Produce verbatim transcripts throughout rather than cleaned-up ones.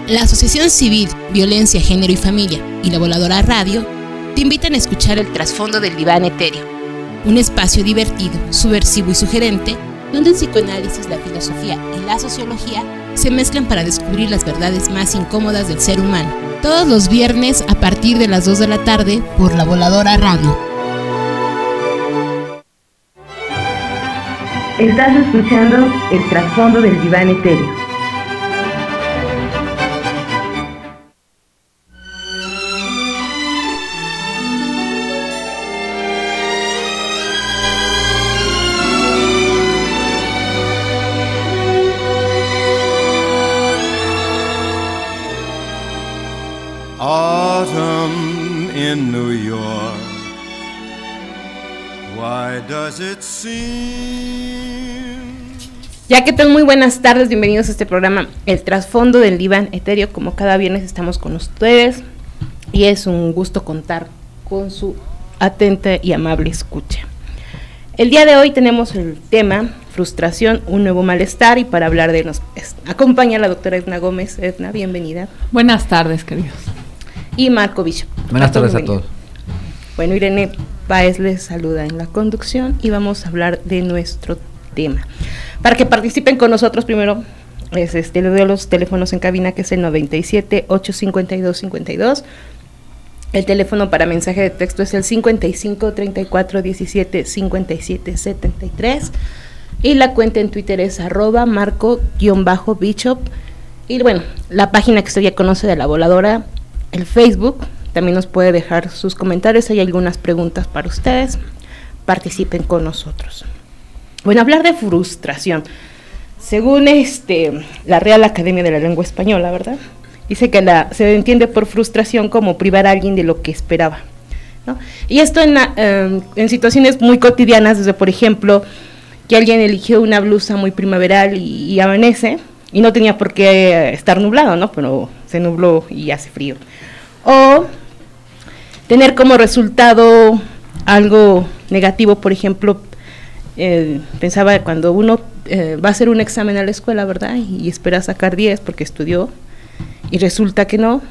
La Asociación Civil Violencia, Género y Familia y la Voladora Radio te invitan a escuchar el trasfondo del diván etéreo, un espacio divertido, subversivo y sugerente, donde el psicoanálisis, la filosofía y la sociología se mezclan para descubrir las verdades más incómodas del ser humano. Todos los viernes a partir de las dos de la tarde por la Voladora Radio. Estás escuchando el trasfondo del diván etéreo. Autumn in New York, why does it seem... Ya que tal, muy buenas tardes, bienvenidos a este programa, El Trasfondo del Diván Etéreo. Como cada viernes estamos con ustedes y es un gusto contar con su atenta y amable escucha. El día de hoy tenemos el tema frustración, un nuevo malestar, y para hablar de nos acompaña la doctora Edna Gómez. Edna, bienvenida. Buenas tardes, queridos. Y Marco Bishop. Buenas tardes a todos. Bueno, Irene Páez les saluda en la conducción y vamos a hablar de nuestro tema. Para que participen con nosotros, primero es este, les doy los teléfonos en cabina, que es el noventa y siete, ochocientos cincuenta y dos, cincuenta y dos. El teléfono para mensaje de texto es el cincuenta y cinco, treinta y cuatro, diecisiete, cincuenta y siete, setenta y tres. Y la cuenta en Twitter es arroba marco-bishop. Y bueno, la página que usted ya conoce de La Voladora, el Facebook, también nos puede dejar sus comentarios, hay algunas preguntas para ustedes, participen con nosotros. Bueno, hablar de frustración, según este la Real Academia de la Lengua Española, ¿verdad? Dice que la, se entiende por frustración como privar a alguien de lo que esperaba, ¿no? Y esto en, eh, en situaciones muy cotidianas, desde por ejemplo, que alguien eligió una blusa muy primaveral y, y amanece, y no tenía por qué estar nublado, ¿no? Pero se nubló y hace frío. O tener como resultado algo negativo, por ejemplo, eh, pensaba cuando uno eh, va a hacer un examen a la escuela, ¿verdad? Y, y espera sacar diez porque estudió y resulta que no.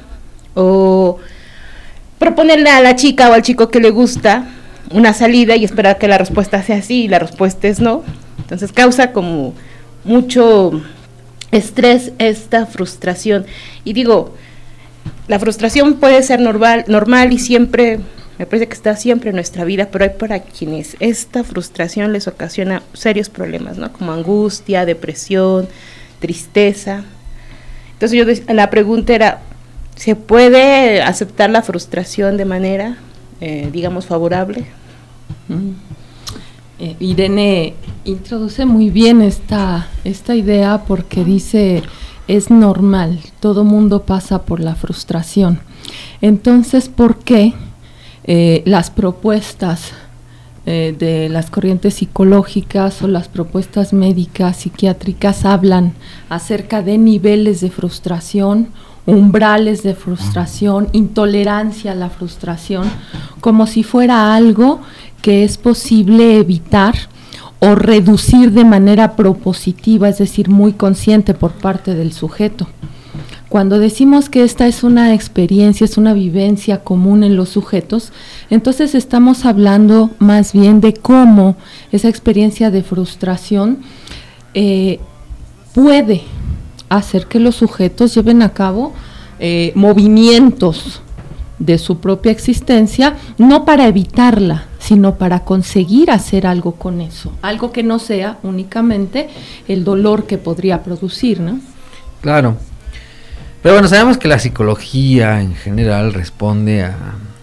O proponerle a la chica o al chico que le gusta una salida y esperar que la respuesta sea sí y la respuesta es no. Entonces causa como mucho estrés esta frustración. Y digo, la frustración puede ser normal, normal y siempre, me parece que está siempre en nuestra vida, pero hay para quienes esta frustración les ocasiona serios problemas, ¿no? Como angustia, depresión, tristeza. Entonces yo la pregunta era, ¿se puede aceptar la frustración de manera, eh, digamos, favorable? Mm. Eh, Irene introduce muy bien esta, esta idea porque dice, es normal, todo mundo pasa por la frustración. Entonces, ¿por qué eh, las propuestas eh, de las corrientes psicológicas o las propuestas médicas, psiquiátricas hablan acerca de niveles de frustración, umbrales de frustración, intolerancia a la frustración, como si fuera algo que es posible evitar o reducir de manera propositiva, es decir, muy consciente por parte del sujeto? Cuando decimos que esta es una experiencia, es una vivencia común en los sujetos, entonces estamos hablando más bien de cómo esa experiencia de frustración eh, puede hacer que los sujetos lleven a cabo eh, movimientos de su propia existencia, no para evitarla, sino para conseguir hacer algo con eso, algo que no sea únicamente el dolor que podría producir, ¿no? Claro, pero bueno, sabemos que la psicología en general responde a,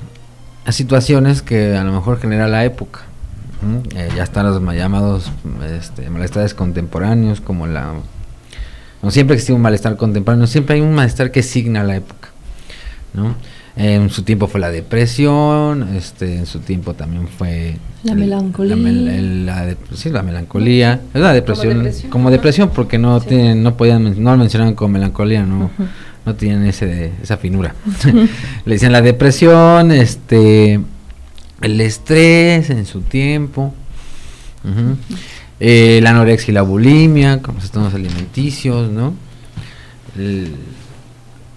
a situaciones que a lo mejor genera la época. ¿Mm? Eh, ya están los llamados este, malestares contemporáneos, como la... No siempre existe un malestar contemporáneo, siempre hay un malestar que signa la época, ¿no? En su tiempo fue la depresión, este, en su tiempo también fue la el, melancolía, la, el, la de, sí, la melancolía, es la depresión, como depresión, como depresión porque no sí. tienen, no podían, no lo mencionaban como melancolía, no, uh-huh. no tienen ese, esa finura. Uh-huh. Le decían la depresión, este, el estrés en su tiempo, uh-huh. Uh-huh. Eh, la anorexia y la bulimia, como trastornos alimenticios, ¿no? El,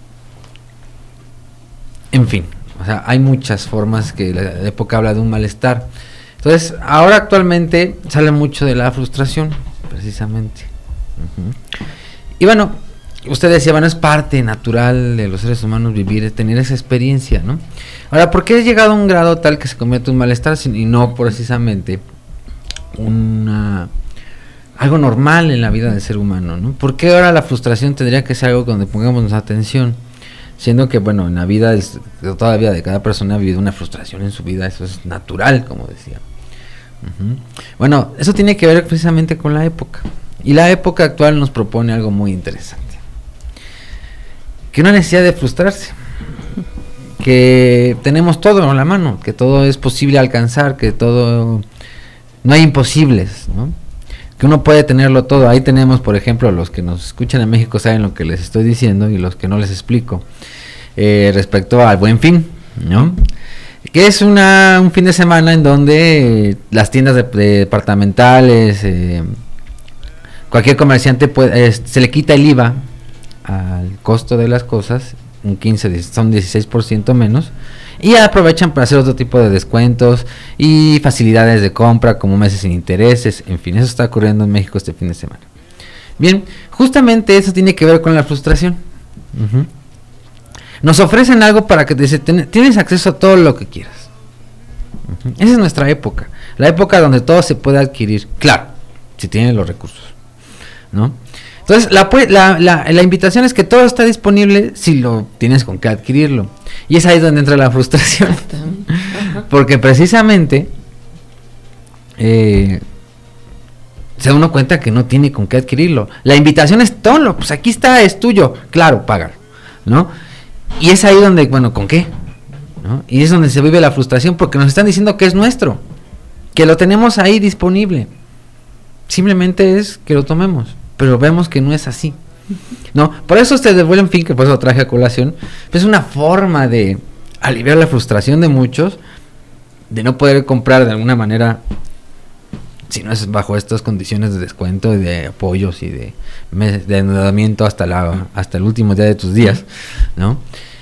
en fin, o sea, hay muchas formas que la época habla de un malestar. Entonces, ahora actualmente sale mucho de la frustración, precisamente. Uh-huh. Y bueno, usted decía, bueno, es parte natural de los seres humanos vivir, tener esa experiencia, ¿no? Ahora, ¿por qué ha llegado a un grado tal que se convierte en un malestar y no precisamente una algo normal en la vida del ser humano, ¿no? ¿Por qué ahora la frustración tendría que ser algo donde pongamos atención? Siendo que, bueno, en la vida, es, toda la vida de cada persona ha vivido una frustración en su vida, eso es natural, como decía. Uh-huh. Bueno, eso tiene que ver precisamente con la época. Y la época actual nos propone algo muy interesante. Que una necesidad de frustrarse. Que tenemos todo en la mano, que todo es posible alcanzar, que todo... No hay imposibles, ¿no? Que uno puede tenerlo todo. Ahí tenemos, por ejemplo, los que nos escuchan en México saben lo que les estoy diciendo y los que no les explico. Eh, respecto al Buen Fin, ¿no? Que es una, un fin de semana en donde eh, las tiendas de, de departamentales, eh, cualquier comerciante puede, eh, se le quita el I V A al costo de las cosas, un quince, son dieciséis por ciento menos, y aprovechan para hacer otro tipo de descuentos y facilidades de compra como meses sin intereses, en fin, eso está ocurriendo en México este fin de semana. Bien, justamente eso tiene que ver con la frustración. Uh-huh. Nos ofrecen algo para que te dice, tienes acceso a todo lo que quieras. Uh-huh. Esa es nuestra época, la época donde todo se puede adquirir, claro, si tienes los recursos, ¿no? Entonces, la, la, la, la invitación es que todo está disponible si lo tienes con qué adquirirlo. Y es ahí donde entra la frustración. Porque precisamente eh, se da uno cuenta que no tiene con qué adquirirlo. La invitación es todo, pues aquí está, es tuyo. Claro, págalo, ¿no? Y es ahí donde, bueno, ¿con qué? ¿No? Y es donde se vive la frustración porque nos están diciendo que es nuestro, que lo tenemos ahí disponible. Simplemente es que lo tomemos. Pero vemos que no es así, ¿no? Por eso este del Buen Fin, que por eso lo traje a colación, pues es una forma de aliviar la frustración de muchos, de no poder comprar de alguna manera, si no es bajo estas condiciones de descuento y de apoyos y de, de endeudamiento hasta, la, hasta el último día de tus días, ¿no?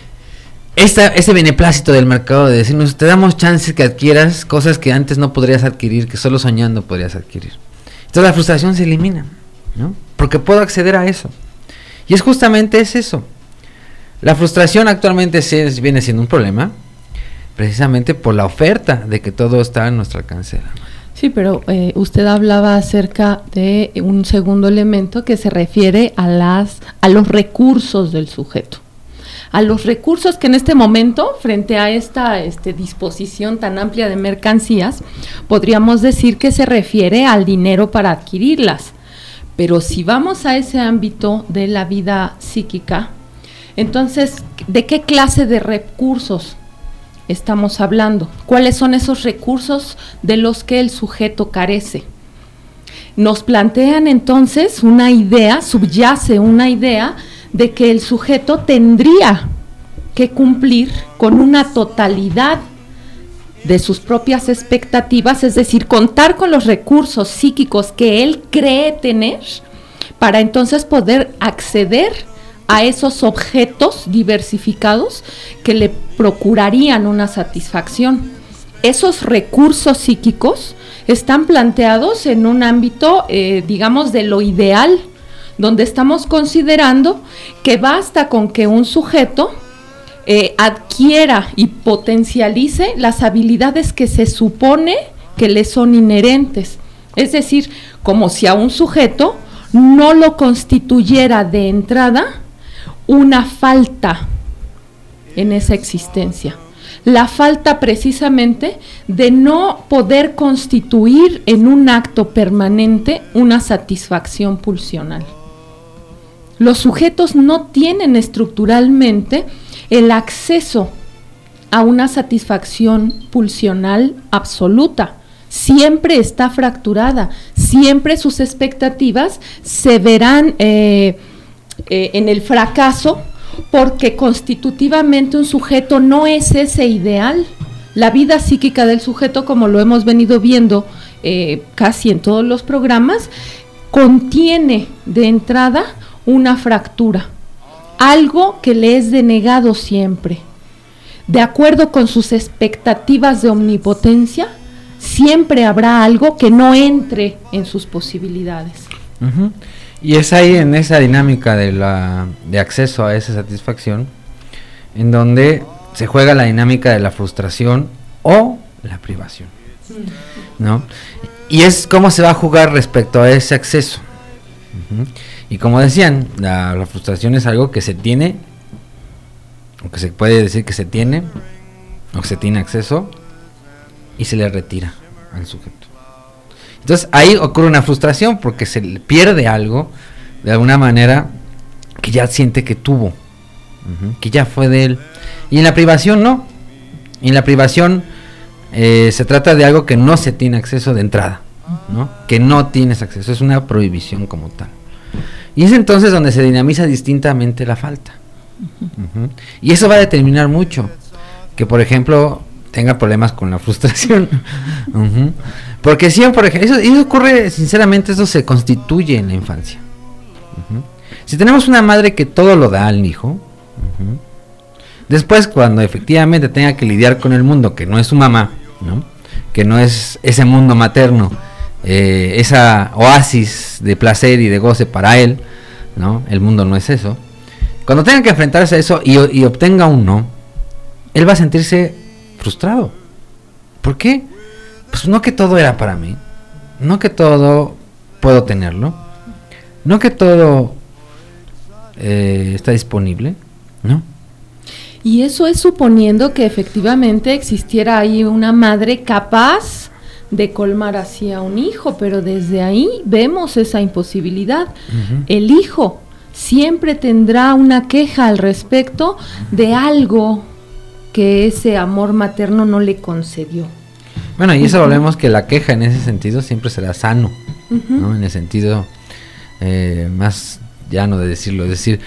Esta, ese beneplácito del mercado de decirnos, te damos chances que adquieras cosas que antes no podrías adquirir, que solo soñando podrías adquirir. Entonces la frustración se elimina, ¿no? Porque puedo acceder a eso. Y es justamente es eso. La frustración actualmente se, viene siendo un problema precisamente por la oferta de que todo está a nuestro alcance. Sí, pero eh, usted hablaba acerca de un segundo elemento que se refiere a las a los recursos del sujeto. A los recursos que en este momento, frente a esta este, disposición tan amplia de mercancías, podríamos decir que se refiere al dinero para adquirirlas. Pero si vamos a ese ámbito de la vida psíquica, entonces, ¿de qué clase de recursos estamos hablando? ¿Cuáles son esos recursos de los que el sujeto carece? Nos plantean entonces una idea, subyace una idea de que el sujeto tendría que cumplir con una totalidad de sus propias expectativas, es decir, contar con los recursos psíquicos que él cree tener para entonces poder acceder a esos objetos diversificados que le procurarían una satisfacción. Esos recursos psíquicos están planteados en un ámbito, eh, digamos, de lo ideal, donde estamos considerando que basta con que un sujeto Eh, adquiera y potencialice las habilidades que se supone que le son inherentes. Es decir, como si a un sujeto no lo constituyera de entrada una falta en esa existencia. La falta precisamente de no poder constituir en un acto permanente una satisfacción pulsional. Los sujetos no tienen estructuralmente el acceso a una satisfacción pulsional absoluta. Siempre está fracturada, siempre sus expectativas se verán eh, eh, en el fracaso, porque constitutivamente un sujeto no es ese ideal. La vida psíquica del sujeto, como lo hemos venido viendo eh, casi en todos los programas, contiene de entrada una fractura, algo que le es denegado siempre. de acuerdo con sus expectativas de omnipotencia, siempre habrá algo que no entre en sus posibilidades. Uh-huh. Y es ahí en esa dinámica de la de acceso a esa satisfacción en donde se juega la dinámica de la frustración o la privación, ¿no? Y es cómo se va a jugar respecto a ese acceso. Uh-huh. Y como decían, la, la frustración es algo que se tiene, o que se puede decir que se tiene, o que se tiene acceso, y se le retira al sujeto. Entonces ahí ocurre una frustración porque se le pierde algo, de alguna manera, que ya siente que tuvo, uh-huh, que ya fue de él. Y en la privación no. En la privación eh, se trata de algo que no se tiene acceso de entrada, ¿no? Que no tienes acceso, es una prohibición como tal. Y es entonces donde se dinamiza distintamente la falta. Uh-huh. Y eso va a determinar mucho que, por ejemplo, tenga problemas con la frustración. Uh-huh. Porque si, por ejemplo, eso, eso ocurre, sinceramente, eso se constituye en la infancia. Uh-huh. Si tenemos una madre que todo lo da al hijo, uh-huh, después cuando efectivamente tenga que lidiar con el mundo, que no es su mamá, ¿no? Que no es ese mundo materno, eh, esa oasis de placer y de goce para él, ¿no? El mundo no es eso. Cuando tenga que enfrentarse a eso y, y obtenga un no, él va a sentirse frustrado. ¿Por qué? Pues no que todo era para mí, no que todo puedo tenerlo, no que todo eh, está disponible, ¿no? Y eso es suponiendo que efectivamente existiera ahí una madre capaz de colmar así a un hijo, pero desde ahí vemos esa imposibilidad. Uh-huh. El hijo siempre tendrá una queja al respecto de algo que ese amor materno no le concedió. Bueno, y eso uh-huh. volvemos que la queja en ese sentido siempre será sano, uh-huh, ¿no? En el sentido eh, más llano de decirlo, es decir,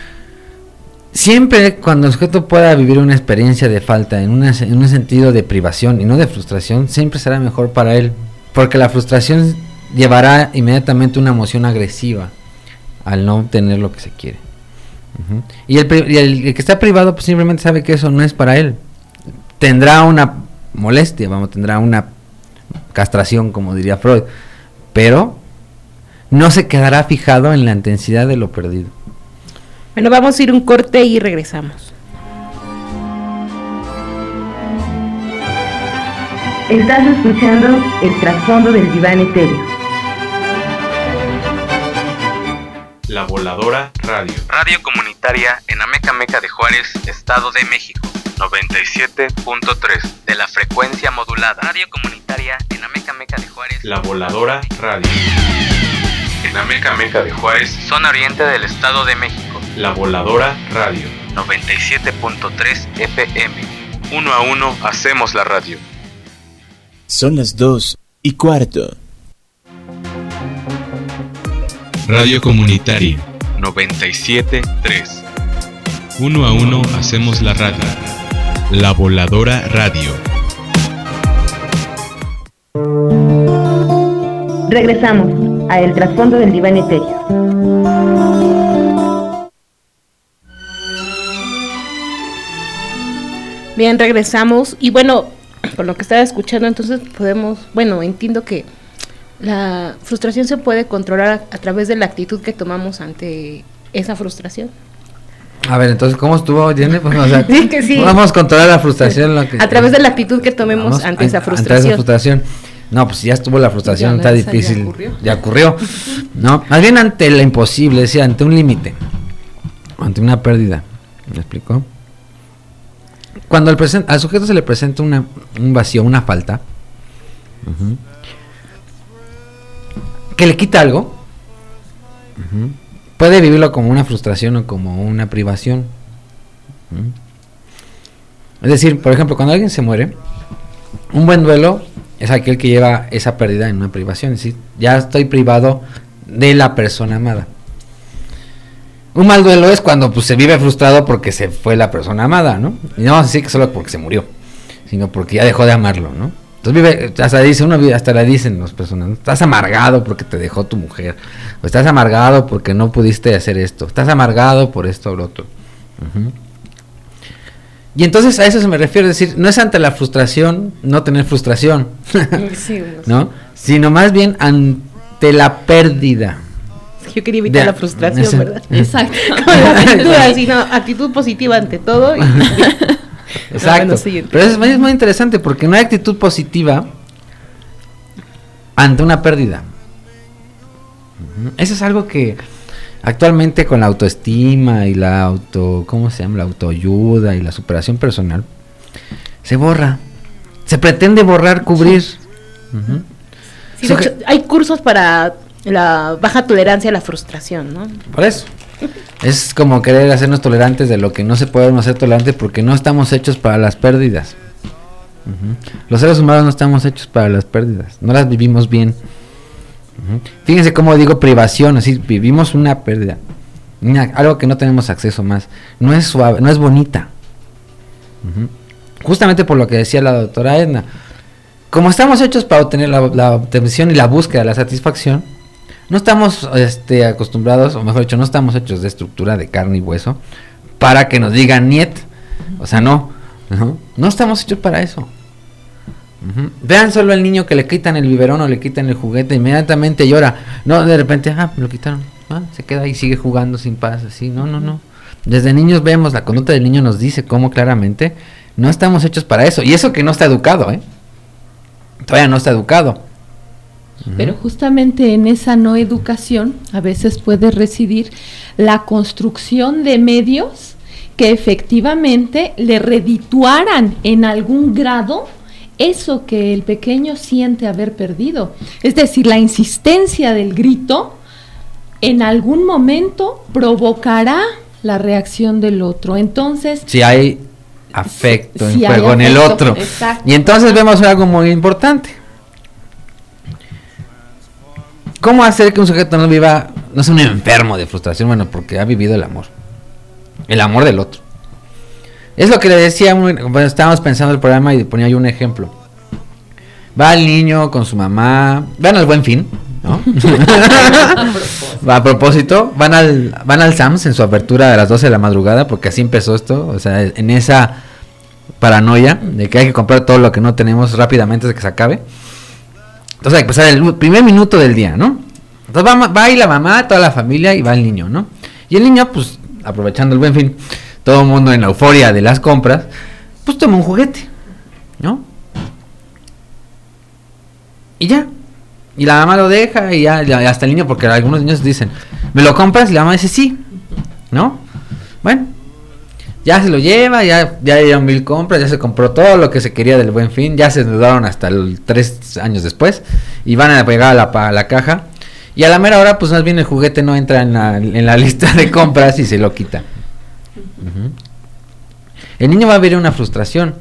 siempre cuando el sujeto pueda vivir una experiencia de falta en, una, en un sentido de privación y no de frustración, siempre será mejor para él, porque la frustración llevará inmediatamente una emoción agresiva al no obtener lo que se quiere. Uh-huh. Y, el, y el, el que está privado pues simplemente sabe que eso no es para él. Tendrá una molestia, vamos, tendrá una castración, como diría Freud, pero no se quedará fijado en la intensidad de lo perdido. Bueno, vamos a ir un corte y regresamos. Estás escuchando el trasfondo del diván etéreo. La Voladora Radio. Radio comunitaria en Amecameca de Juárez, Estado de México. noventa y siete punto tres de la frecuencia modulada. Radio comunitaria en Amecameca de Juárez. La Voladora Radio. En Amecameca de Juárez, zona oriente del Estado de México. La Voladora Radio. noventa y siete punto tres F M. Uno a uno hacemos la radio. Son las dos y cuarto. Radio comunitaria noventa y siete punto tres. Uno a uno hacemos la radio. La Voladora Radio. Regresamos a El Trasfondo del Diván Etéreo. Bien, regresamos. Y bueno, por lo que estaba escuchando, entonces podemos, bueno, entiendo que la frustración se puede controlar a, a través de la actitud que tomamos ante esa frustración. A ver, entonces, ¿cómo estuvo, Jenny? Pues, o sea, sí, que sí. Vamos a controlar la frustración. Lo que, a través de la actitud que tomemos vamos, ante esa frustración. Ante esa frustración. No, pues si ya estuvo la frustración, ya, está difícil. Ya ocurrió. Ya ocurrió. No, más bien ante la imposible, es decir, ante un límite, ante una pérdida. ¿Me explico? Cuando al, present, al sujeto se le presenta una, un vacío, una falta, uh-huh, que le quita algo, uh-huh, puede vivirlo como una frustración o como una privación. Uh-huh. Es decir, por ejemplo, cuando alguien se muere, un buen duelo es aquel que lleva esa pérdida en una privación, es decir, ya estoy privado de la persona amada. Un mal duelo es cuando pues, se vive frustrado porque se fue la persona amada, ¿no? Y no vamos a decir que solo porque se murió, sino porque ya dejó de amarlo, ¿no? Entonces vive, hasta dice, uno hasta le dicen las personas, ¿no? Estás amargado porque te dejó tu mujer, o estás amargado porque no pudiste hacer esto, estás amargado por esto o lo otro. Uh-huh. Y entonces a eso se me refiero, es decir, no es ante la frustración no tener frustración, Sí, bueno, ¿no? Sino más bien ante la pérdida. yo quería evitar De- la frustración, ese- ¿verdad? Exacto. Con la aventura, sino actitud positiva ante todo. Y, Exacto. bueno, siguiente. Pero eso es muy, es muy interesante porque no hay actitud positiva ante una pérdida. Ujú. Eso es algo que actualmente con la autoestima y la auto, ¿cómo se llama? La autoayuda y la superación personal se borra. Se pretende borrar, cubrir. Ujú. Sí, de Eso hecho, hay cursos para la baja tolerancia a la frustración, ¿no? Por eso. Es como querer hacernos tolerantes de lo que no se puede hacer tolerante porque no estamos hechos para las pérdidas. Ujú. Los seres humanos no estamos hechos para las pérdidas, no las vivimos bien. Ujú. Fíjense cómo digo privación, así vivimos una pérdida, una- algo que no tenemos acceso más. No es suave, no es bonita. Ujú. Justamente por lo que decía la doctora Edna, como estamos hechos para obtener la, la obtención y la búsqueda de la satisfacción, no estamos este, acostumbrados, o mejor dicho, no estamos hechos de estructura de carne y hueso para que nos digan niet. O sea, no, no, no estamos hechos para eso. Ujú. Vean solo al niño que le quitan el biberón o le quitan el juguete, inmediatamente llora. No, de repente, ah, me lo quitaron. Ah, se queda ahí, sigue jugando sin paz, así. No, no, no. Desde niños vemos, la conducta del niño nos dice cómo claramente no estamos hechos para eso. Y eso que no está educado, ¿eh? Todavía no está educado. Ujú. Pero justamente en esa no educación a veces puede residir la construcción de medios que efectivamente le redituaran en algún grado eso que el pequeño siente haber perdido. Es decir, la insistencia del grito en algún momento provocará la reacción del otro. Entonces, Si hay afecto Si en hay juego en el afecto, otro. exacto. Y entonces vemos algo muy importante. ¿Cómo hacer que un sujeto no viva, no sea un enfermo de frustración? Bueno, porque ha vivido el amor. El amor del otro. Es lo que le decía muy- cuando estábamos pensando el programa y ponía yo un ejemplo. Va el niño con su mamá, van al Buen Fin, ¿no? Va a propósito, van al van al Sams en su apertura a las doce de la madrugada, porque así empezó esto, o sea, en esa paranoia de que hay que comprar todo lo que no tenemos rápidamente antes de que se acabe. Entonces hay que pasar el primer minuto del día, ¿no? Entonces va, ma- va ahí la mamá, toda la familia y va el niño, ¿no? Y el niño, pues, aprovechando el Buen Fin, todo el mundo en la euforia de las compras, pues toma un juguete, ¿no? Y ya. Y la mamá lo deja y ya, ya hasta el niño, porque algunos niños dicen, ¿me lo compras? Y la mamá dice, sí, ¿no? Bueno, ya se lo lleva, ya ya dieron mil compras, ya se compró todo lo que se quería del Buen Fin, ya se endeudaron hasta el, tres años después y van a pegar a la, pa- a la caja. Y a la mera hora, pues más bien el juguete no entra en la, en la lista de compras y se lo quita. Ujú. El niño va a vivir una frustración.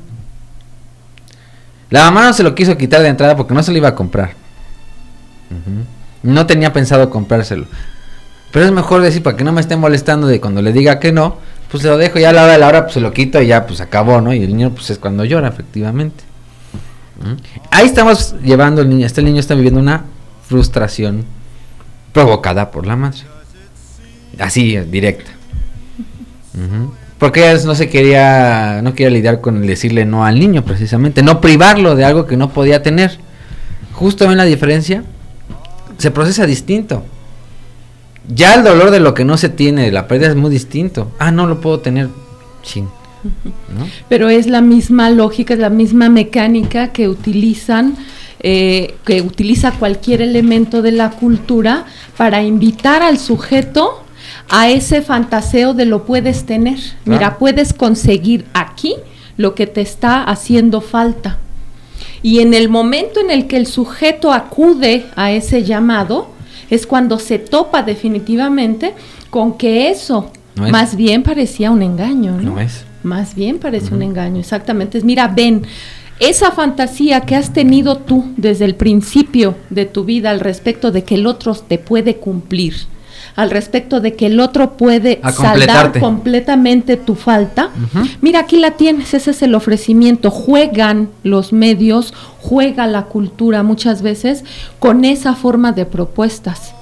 La mamá no se lo quiso quitar de entrada porque no se lo iba a comprar. Ujú. No tenía pensado comprárselo. Pero es mejor decir, para que no me esté molestando de cuando le diga que no, pues se lo dejo, ya a la hora de la hora pues se lo quito y ya pues acabó, ¿no? Y el niño pues es cuando llora, efectivamente. Ujú. Ahí estamos llevando al niño, este niño está viviendo una frustración provocada por la madre. Así, directa. Ujú. Porque ella no se quería, no quería lidiar con el decirle no al niño precisamente, no privarlo de algo que no podía tener. Justo ven la diferencia, se procesa distinto. Ya el dolor de lo que no se tiene, de la pérdida es muy distinto. Ah, no lo puedo tener, chin, ¿no? pero es la misma lógica, es la misma mecánica que utilizan, eh, que utiliza cualquier elemento de la cultura para invitar al sujeto a ese fantaseo de lo puedes tener. Mira, Claro. puedes conseguir aquí lo que te está haciendo falta. Y en el momento en el que el sujeto acude a ese llamado, es cuando se topa definitivamente con que eso No es. más bien parecía un engaño, ¿no? No es. Más bien parece Ujú. un engaño, exactamente. Es, mira, ven, esa fantasía que has tenido tú desde el principio de tu vida al respecto de que el otro te puede cumplir, al respecto de que el otro puede A saldar completarte. completamente tu falta, Ujú. mira, aquí la tienes, ese es el ofrecimiento. Juegan los medios, juega la cultura muchas veces con esa forma de propuestas.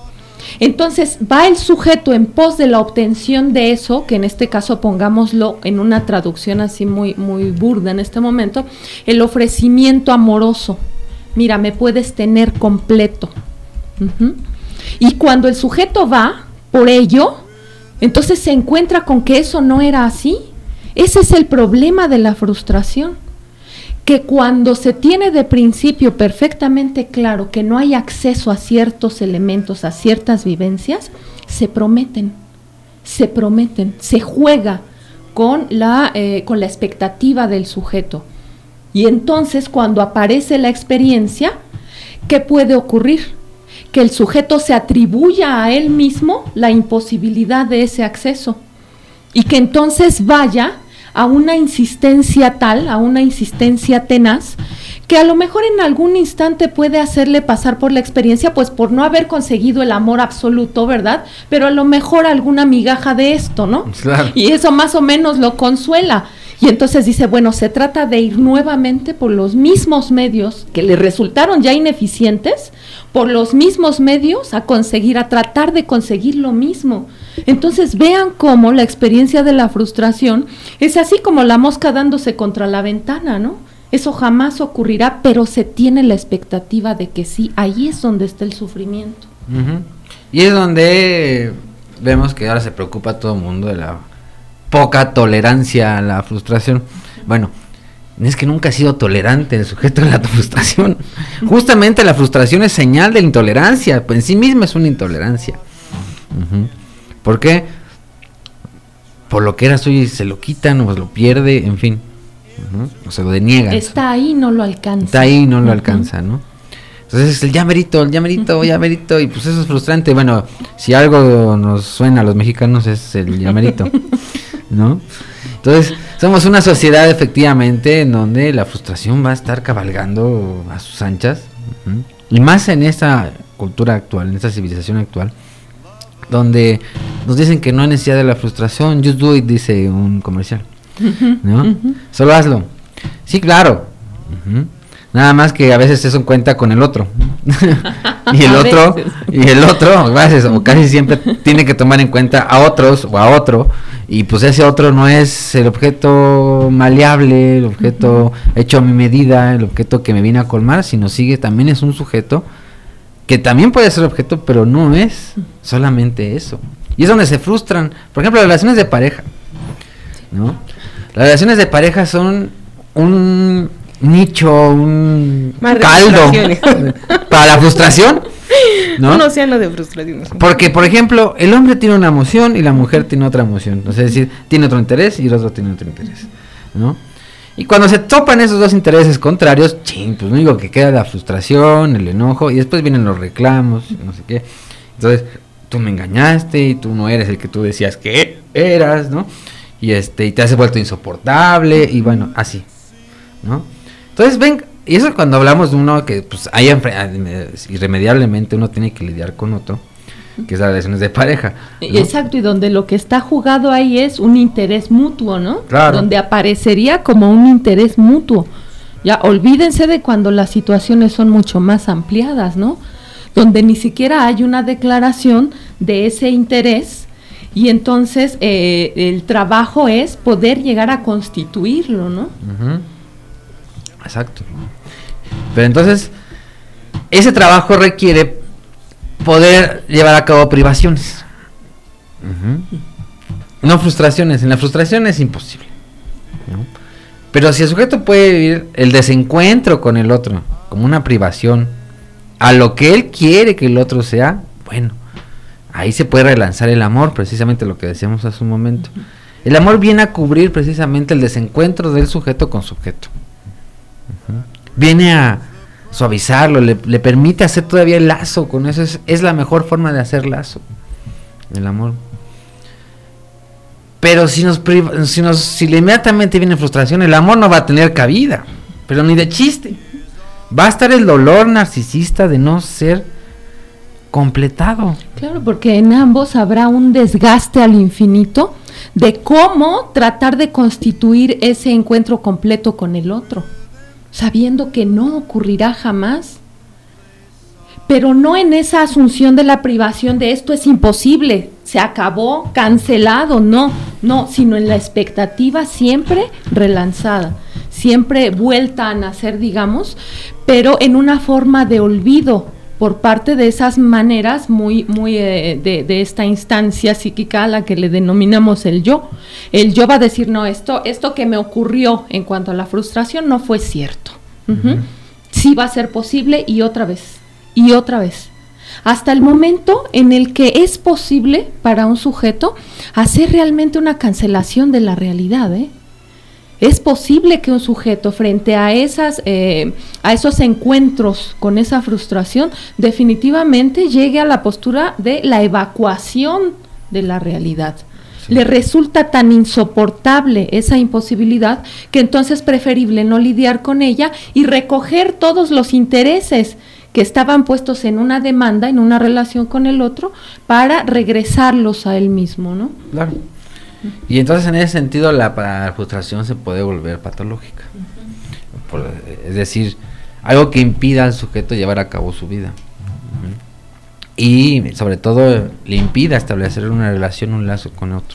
Entonces va el sujeto en pos de la obtención de eso, que en este caso pongámoslo en una traducción así muy, muy burda en este momento, el ofrecimiento amoroso. Mira, me puedes tener completo. Uh-huh. Y cuando el sujeto va por ello, entonces se encuentra con que eso no era así. Ese es el problema de la frustración, que cuando se tiene de principio perfectamente claro que no hay acceso a ciertos elementos, a ciertas vivencias, se prometen, se prometen, se juega con la, eh, con la expectativa del sujeto. Y entonces cuando aparece la experiencia, ¿qué puede ocurrir? Que el sujeto se atribuya a él mismo la imposibilidad de ese acceso y que entonces vaya a una insistencia tal, a una insistencia tenaz, que a lo mejor en algún instante puede hacerle pasar por la experiencia, pues por no haber conseguido el amor absoluto, ¿verdad? Pero a lo mejor alguna migaja de esto, ¿no? Claro. Y eso más o menos lo consuela. Y entonces dice, bueno, se trata de ir nuevamente por los mismos medios que le resultaron ya ineficientes, por los mismos medios a conseguir, a tratar de conseguir lo mismo. Entonces vean cómo la experiencia de la frustración es así como la mosca dándose contra la ventana, ¿no? Eso jamás ocurrirá, pero se tiene la expectativa de que sí, ahí es donde está el sufrimiento. Uh-huh. Y es donde vemos que ahora se preocupa todo el mundo de la poca tolerancia a la frustración. Bueno, es que nunca ha sido tolerante el sujeto de la frustración. Justamente la frustración es señal de intolerancia, pues en sí misma es una intolerancia. Uh-huh. ¿Por qué? Por lo que era suyo y se lo quitan o se lo pierde, en fin. Uh-huh. O se lo deniegan. Está ahí, no lo alcanza. Está ahí, no lo uh-huh. alcanza, ¿no? Entonces el ya merito, el ya merito, ya merito, y pues eso es frustrante. Bueno, si algo nos suena a los mexicanos es el ya merito, ¿no? Entonces, somos una sociedad efectivamente en donde la frustración va a estar cabalgando a sus anchas, uh-huh. y más en esta cultura actual, en esta civilización actual, donde nos dicen que no hay necesidad de la frustración, just do it, dice un comercial, ¿no? Uh-huh. Solo hazlo. Sí, claro. Uh-huh. Nada más que a veces eso cuenta con el otro. y el otro, y el otro, a veces, o casi siempre tiene que tomar en cuenta a otros o a otro, y pues ese otro no es el objeto maleable, el objeto uh-huh. hecho a mi medida, el objeto que me viene a colmar, sino sigue, también es un sujeto que también puede ser objeto, pero no es solamente eso. Y es donde se frustran, por ejemplo, las relaciones de pareja, ¿no? Las relaciones de pareja son un nicho, un caldo para la frustración, ¿no? Un océano de frustraciones. Porque, por ejemplo, el hombre tiene una emoción y la mujer tiene otra emoción, o sea, es decir, tiene otro interés y el otro tiene otro interés, ¿no? Y cuando se topan esos dos intereses contrarios, ching, pues lo único que queda es la frustración, el enojo, y después vienen los reclamos, no sé qué. Entonces, tú me engañaste y tú no eres el que tú decías que eras, ¿no? Y este, y te has vuelto insoportable, y bueno, así, ¿no? Entonces ven, y eso cuando hablamos de uno que pues hay irremediablemente uno tiene que lidiar con otro, que es las relaciones de pareja, ¿no? Exacto, y donde lo que está jugado ahí es un interés mutuo, ¿no? Claro. Donde aparecería como un interés mutuo. Ya, olvídense de cuando las situaciones son mucho más ampliadas, ¿no? Donde ni siquiera hay una declaración de ese interés, y entonces eh, el trabajo es poder llegar a constituirlo, ¿no? Uh-huh. Exacto. Pero entonces ese trabajo requiere poder llevar a cabo privaciones, uh-huh. no frustraciones. En la frustración es imposible, ¿no? Pero si el sujeto puede vivir el desencuentro con el otro como una privación a lo que él quiere que el otro sea, bueno, ahí se puede relanzar el amor, precisamente lo que decíamos hace un momento. El amor viene a cubrir precisamente el desencuentro del sujeto con sujeto. Uh-huh. Viene a suavizarlo, le, le permite hacer todavía el lazo con eso. Es, es la mejor forma de hacer lazo, el amor. Pero si nos, priva, si nos si inmediatamente viene frustración, el amor no va a tener cabida, pero ni de chiste. Va a estar el dolor narcisista de no ser completado. Claro, porque en ambos habrá un desgaste al infinito de cómo tratar de constituir ese encuentro completo con el otro, sabiendo que no ocurrirá jamás. pero no en esa asunción de la privación de esto es imposible, se acabó, cancelado, no, no, sino en la expectativa siempre relanzada, siempre vuelta a nacer, digamos, pero en una forma de olvido por parte de esas maneras muy, muy eh, de, de esta instancia psíquica a la que le denominamos el yo. El yo va a decir, no, esto, esto que me ocurrió en cuanto a la frustración no fue cierto. Uh-huh. Sí va a ser posible y otra vez. Y otra vez, hasta el momento en el que es posible para un sujeto hacer realmente una cancelación de la realidad, ¿eh? Es posible que un sujeto frente a esas, eh, a esos encuentros con esa frustración, definitivamente llegue a la postura de la evacuación de la realidad. Sí. Le resulta tan insoportable esa imposibilidad que entonces es preferible no lidiar con ella y recoger todos los intereses que estaban puestos en una demanda, en una relación con el otro, para regresarlos a él mismo, ¿no? Claro. Y entonces en ese sentido la, la frustración se puede volver patológica. Uh-huh. Por, es decir, algo que impida al sujeto llevar a cabo su vida. Uh-huh. Y sobre todo le impida establecer una relación, un lazo con otro.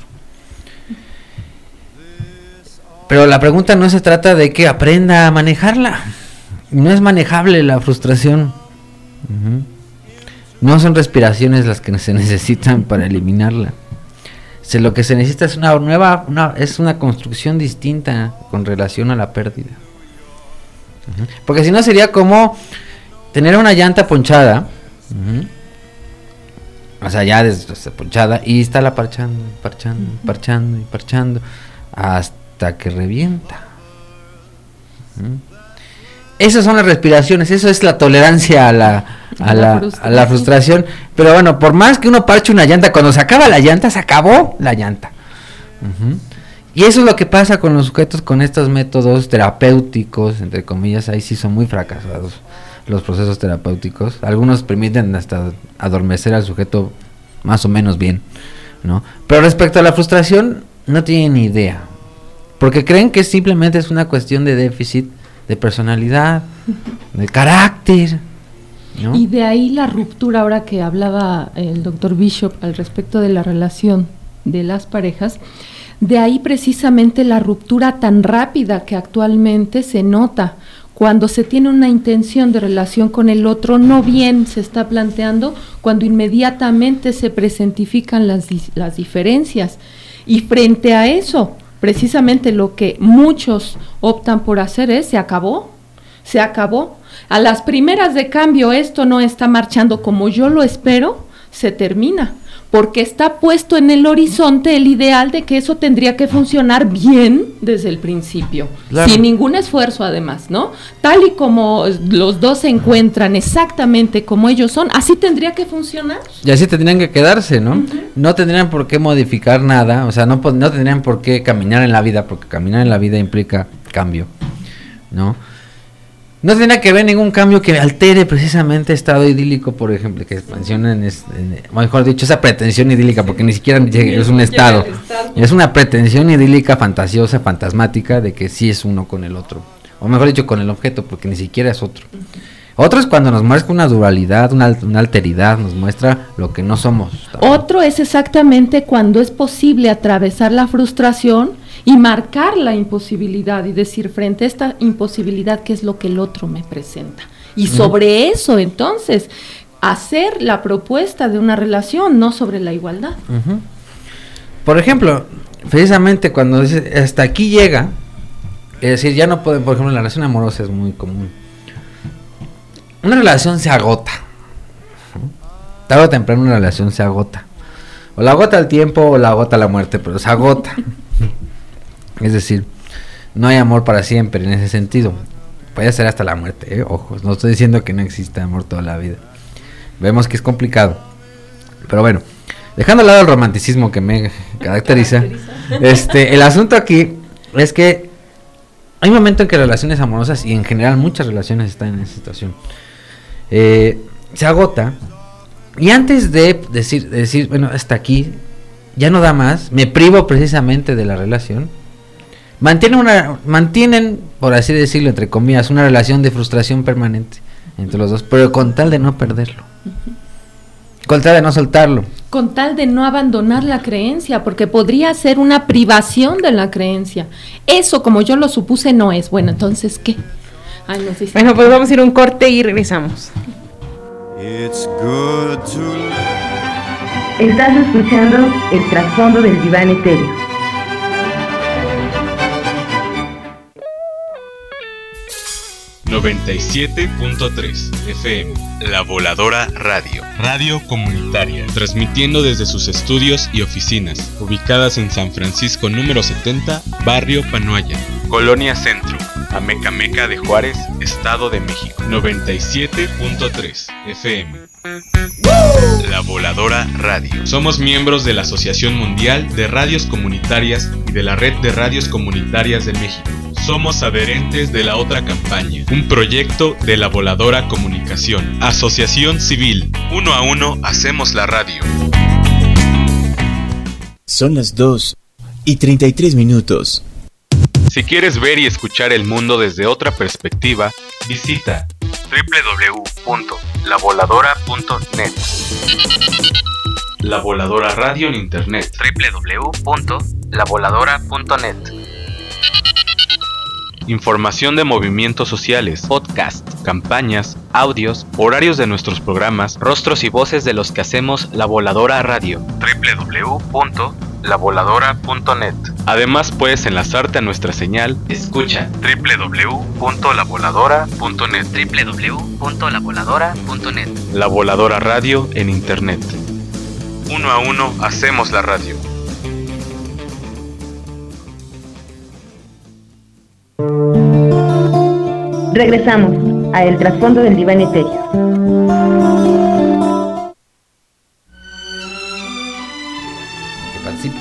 Pero la pregunta no se trata de que aprenda a manejarla. No es manejable la frustración. Uh-huh. No son respiraciones las que se necesitan para eliminarla. Se, lo que se necesita es una nueva, una, es una construcción distinta con relación a la pérdida. Uh-huh. Porque si no sería como tener una llanta ponchada, uh-huh, o sea, ya desde ponchada, y estarla parchando, parchando, uh-huh, parchando y parchando hasta que revienta. Uh-huh. Esas son las respiraciones, eso es la tolerancia a la, a la, la a la frustración. Pero bueno, por más que uno parche una llanta, cuando se acaba la llanta, se acabó la llanta. Uh-huh. Y eso es lo que pasa con los sujetos con estos métodos terapéuticos, entre comillas, ahí sí son muy fracasados los procesos terapéuticos. Algunos permiten hasta adormecer al sujeto más o menos bien, ¿no? Pero respecto a la frustración, no tienen ni idea, porque creen que simplemente es una cuestión de déficit de personalidad, de carácter, ¿no? Y de ahí la ruptura, ahora que hablaba el doctor Bishop al respecto de la relación de las parejas, de ahí precisamente la ruptura tan rápida que actualmente se nota cuando se tiene una intención de relación con el otro, no bien se está planteando, cuando inmediatamente se presentifican las, las diferencias, y frente a eso, precisamente lo que muchos optan por hacer es, se acabó, se acabó. A las primeras de cambio esto no está marchando como yo lo espero, se termina, porque está puesto en el horizonte el ideal de que eso tendría que funcionar bien desde el principio, claro, sin ningún esfuerzo además, ¿no? Tal y como los dos se encuentran exactamente como ellos son, así tendría que funcionar. Y así tendrían que quedarse, ¿no? Uh-huh. No tendrían por qué modificar nada, o sea, no, no tendrían por qué caminar en la vida, porque caminar en la vida implica cambio, ¿no? No tendría que haber ningún cambio que altere precisamente estado idílico, por ejemplo, que mencionan, es, eh, mejor dicho, esa pretensión idílica, porque ni siquiera es un estado, es una pretensión idílica, fantasiosa, fantasmática, de que sí es uno con el otro, o mejor dicho, con el objeto, porque ni siquiera es otro. Otro es cuando nos muestra una dualidad, una, una alteridad, nos muestra lo que no somos. Otro es exactamente cuando es posible atravesar la frustración y marcar la imposibilidad y decir, frente a esta imposibilidad, ¿qué es lo que el otro me presenta? Y sobre uh-huh. eso, entonces, hacer la propuesta de una relación, no sobre la igualdad. Uh-huh. Por ejemplo, precisamente cuando dice, hasta aquí llega, es decir, ya no pueden, por ejemplo, la relación amorosa es muy común. Una relación se agota. Tarde o temprano una relación se agota. O la agota el tiempo o la agota la muerte, pero se agota. Es decir, no hay amor para siempre en ese sentido. Puede ser hasta la muerte, ¿eh? Ojo, no estoy diciendo que no exista amor toda la vida. Vemos que es complicado. Pero bueno, dejando al lado el romanticismo que me caracteriza, este, el asunto aquí es que hay un momento en que relaciones amorosas, y en general muchas relaciones están en esa situación, eh, se agota, y antes de decir, de decir, bueno, hasta aquí, ya no da más, me privo precisamente de la relación, mantienen una, mantienen, por así decirlo, entre comillas, una relación de frustración permanente, entre los dos, pero con tal de no perderlo, con tal de no soltarlo. Con tal de no abandonar la creencia, porque podría ser una privación de la creencia. Eso, como yo lo supuse, no es. Bueno, entonces, ¿qué? Ay, no sé si... Bueno, pues vamos a ir a un corte y regresamos. It's good to live. Estás escuchando el trasfondo del diván etéreo. noventa y siete punto tres F M, La Voladora Radio, radio comunitaria, transmitiendo desde sus estudios y oficinas, ubicadas en San Francisco número setenta, Barrio Panoaya, Colonia Centro, Amecameca de Juárez, Estado de México. Noventa y siete punto tres F M, La Voladora Radio. Somos miembros de la Asociación Mundial de Radios Comunitarias y de la Red de Radios Comunitarias de México. Somos adherentes de la otra campaña, un proyecto de La Voladora Comunicación, asociación civil. Uno a uno hacemos la radio. Son las dos y treinta y tres minutos. Si quieres ver y escuchar el mundo desde otra perspectiva, visita doble u doble u doble u punto la voladora punto net. La Voladora Radio en Internet, doble u doble u doble u punto la voladora punto net. Información de movimientos sociales, podcast, campañas, audios, horarios de nuestros programas, rostros y voces de los que hacemos La Voladora Radio, doble u doble u doble u punto la voladora punto net. Además puedes enlazarte a nuestra señal Escucha, doble u doble u doble u punto la voladora punto net, doble u doble u doble u punto la voladora punto net. La Voladora Radio en Internet. Uno a uno hacemos la radio. Regresamos a El Trasfondo del Diván Etéreo. Que participe.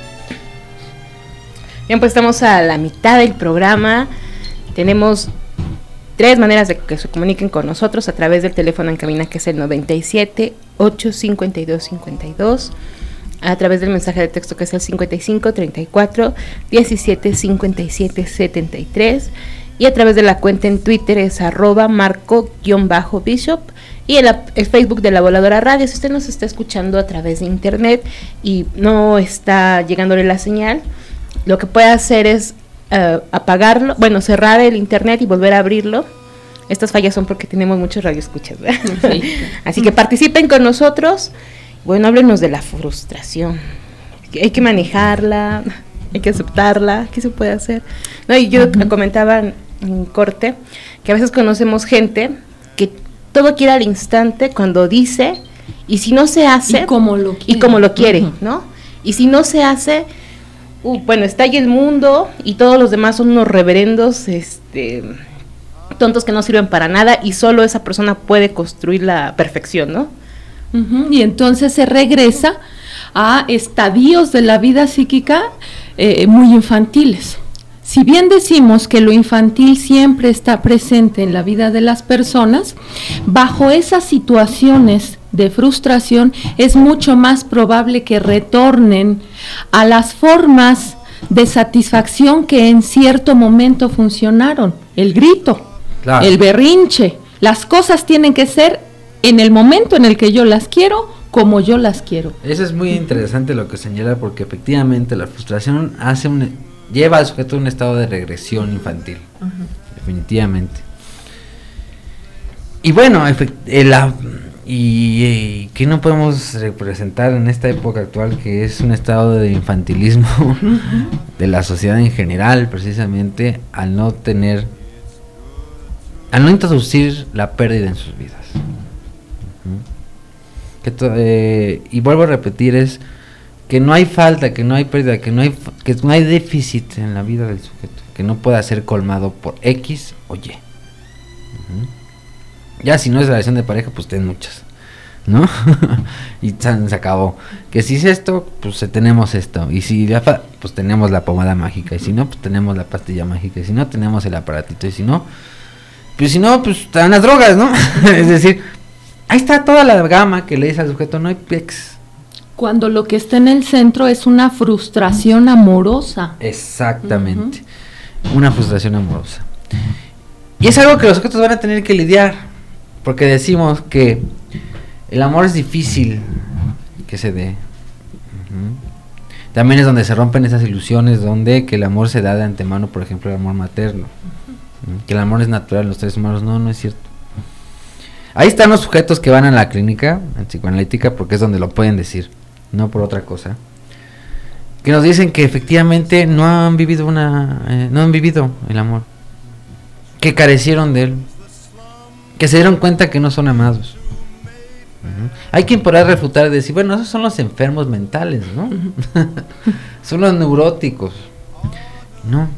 Bien, pues estamos a la mitad del programa. Tenemos tres maneras de que se comuniquen con nosotros: a través del teléfono en cabina, que es el noventa y siete, ochocientos cincuenta y dos cincuenta y dos, a través del mensaje de texto, que es el cincuenta y cinco, treinta y cuatro, diecisiete, cincuenta y siete, setenta y tres, y a través de la cuenta en Twitter es arroba marco-bishop, y el, el Facebook de La Voladora Radio. Si usted nos está escuchando a través de internet y no está llegándole la señal, lo que puede hacer es uh, apagarlo, bueno, cerrar el internet y volver a abrirlo. Estas fallas son porque tenemos muchos radioescuchas, ¿verdad? Sí. Así que participen con nosotros. Bueno, háblenos de la frustración. Hay que manejarla, hay que aceptarla. ¿Qué se puede hacer? No, y yo uh-huh. comentaba en, en corte que a veces conocemos gente que todo quiere al instante cuando dice, y si no se hace, y como lo quiere, y como lo quiere uh-huh. ¿no? Y si no se hace, uh, bueno, está ahí el mundo y todos los demás son unos reverendos, este, tontos que no sirven para nada, y solo esa persona puede construir la perfección, ¿no? Uh-huh. Y entonces se regresa a estadios de la vida psíquica eh, muy infantiles. Si bien decimos que lo infantil siempre está presente en la vida de las personas, bajo esas situaciones de frustración es mucho más probable que retornen a las formas de satisfacción que en cierto momento funcionaron. El grito, claro. El berrinche, las cosas tienen que ser en el momento en el que yo las quiero, como yo las quiero. Eso es muy interesante lo que señala, porque efectivamente la frustración hace un, lleva al sujeto a un estado de regresión infantil, uh-huh. definitivamente. Y bueno, efect, eh, la, y eh, ¿qué no podemos representar en esta época actual, que es un estado de infantilismo uh-huh. de la sociedad en general, precisamente al no tener, al no introducir la pérdida en sus vidas? Que to, eh, y vuelvo a repetir, es que no hay falta, que no hay pérdida, que no hay que no hay déficit en la vida del sujeto, que no pueda ser colmado por X o Y. Uh-huh. Ya si no es relación de pareja, pues ten muchas, ¿no? Y se acabó. Que si es esto, pues tenemos esto, y si ya fa, pues tenemos la pomada mágica, y si no, pues tenemos la pastilla mágica, y si no, tenemos el aparatito, y si no, pues si no, pues están las drogas, ¿no? Es decir, ahí está toda la gama que le dice al sujeto, no hay pex. Cuando lo que está en el centro es una frustración amorosa. Exactamente, uh-huh. una frustración amorosa. Y es algo que los sujetos van a tener que lidiar, porque decimos que el amor es difícil que se dé. Uh-huh. También es donde se rompen esas ilusiones, donde que el amor se da de antemano, por ejemplo, el amor materno. Uh-huh. Que el amor es natural en los seres humanos. No, no es cierto. Ahí están los sujetos que van a la clínica, en psicoanalítica, porque es donde lo pueden decir, no por otra cosa. Que nos dicen que efectivamente no han vivido una, eh, no han vivido el amor, que carecieron de él, que se dieron cuenta que no son amados. Uh-huh. Hay quien podrá refutar y decir, bueno, esos son los enfermos mentales, ¿no? Uh-huh. Son los neuróticos. No.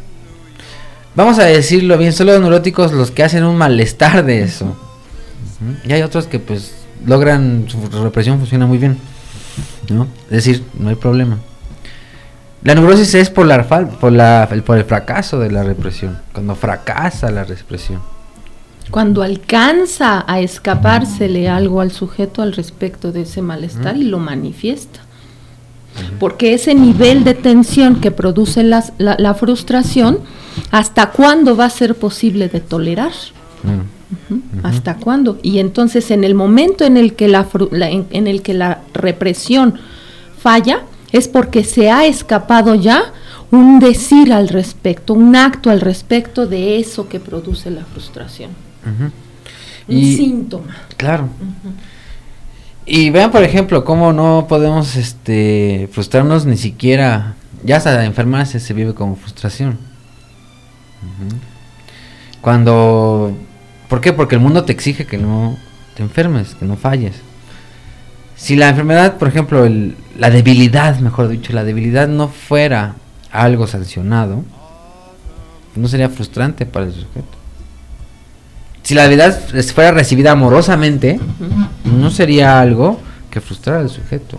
Vamos a decirlo bien, son los neuróticos los que hacen un malestar de eso. Uh-huh. Y hay otros que pues logran, su represión funciona muy bien, ¿no? Es decir, no hay problema. La neurosis es por la, por la el, por el fracaso de la represión, cuando fracasa la represión. Cuando alcanza a escapársele algo al sujeto al respecto de ese malestar uh-huh. y lo manifiesta. Uh-huh. Porque ese nivel de tensión que produce las, la, la frustración, ¿hasta cuándo va a ser posible de tolerar? Uh-huh. Uh-huh. ¿Hasta cuándo? Y entonces en el momento en el que la, la en, en el que la represión falla, es porque se ha escapado ya un decir al respecto, un acto al respecto de eso que produce la frustración. Uh-huh. Un y, síntoma. Claro. Uh-huh. Y vean, por ejemplo, cómo no podemos este frustrarnos ni siquiera, ya hasta enfermarse se vive como frustración. Uh-huh. Cuando, ¿por qué? Porque el mundo te exige que no te enfermes, que no falles. Si la enfermedad, por ejemplo, el, la debilidad, mejor dicho, la debilidad no fuera algo sancionado, no sería frustrante para el sujeto. Si la debilidad fuera recibida amorosamente, uh-huh. no sería algo que frustrara al sujeto.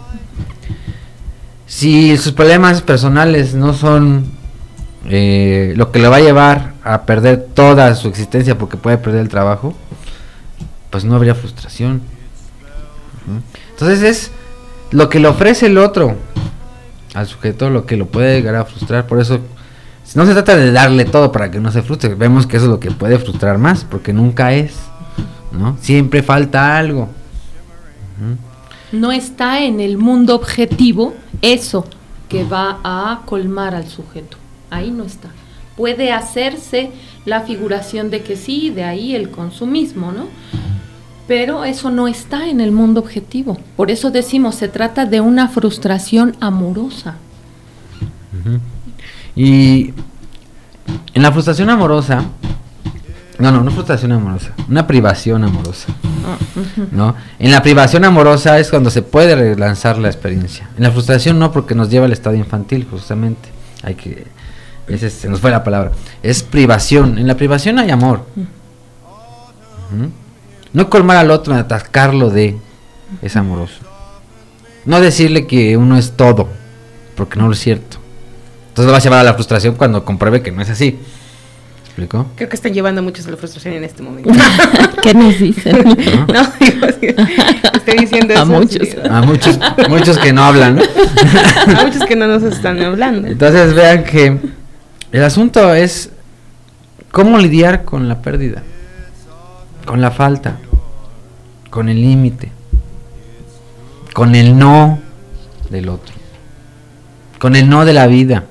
Si sus problemas personales no son eh, lo que le va a llevar a perder toda su existencia porque puede perder el trabajo, pues no habría frustración. Uh-huh. Entonces es lo que le ofrece el otro al sujeto lo que lo puede llegar a frustrar. Por eso no se trata de darle todo para que no se frustre. Vemos que eso es lo que puede frustrar más, porque nunca es, ¿no? Siempre falta algo. Uh-huh. No está en el mundo objetivo eso que va a colmar al sujeto. Ahí no está. Puede hacerse la figuración de que sí, de ahí el consumismo, ¿no? Pero eso no está en el mundo objetivo. Por eso decimos, se trata de una frustración amorosa. Uh-huh. Y en la frustración amorosa, no, no, no frustración amorosa, una privación amorosa, uh-huh. ¿no? En la privación amorosa es cuando se puede relanzar la experiencia. En la frustración no, porque nos lleva al estado infantil, justamente. Hay que, ese se nos fue la palabra. Es privación. En la privación hay amor. Uh-huh. No colmar al otro, atascarlo de, es amoroso. No decirle que uno es todo, porque no lo es cierto. Entonces lo va a llevar a la frustración cuando compruebe que no es así. ¿Me explico? Creo que están llevando muchos a la frustración en este momento. ¿Qué nos dicen? No, no digo, estoy diciendo eso. A muchos. Sí. A muchos, muchos que no hablan, ¿no? A muchos que no nos están hablando. Entonces vean que el asunto es cómo lidiar con la pérdida, con la falta, con el límite, con el no del otro, con el no de la vida.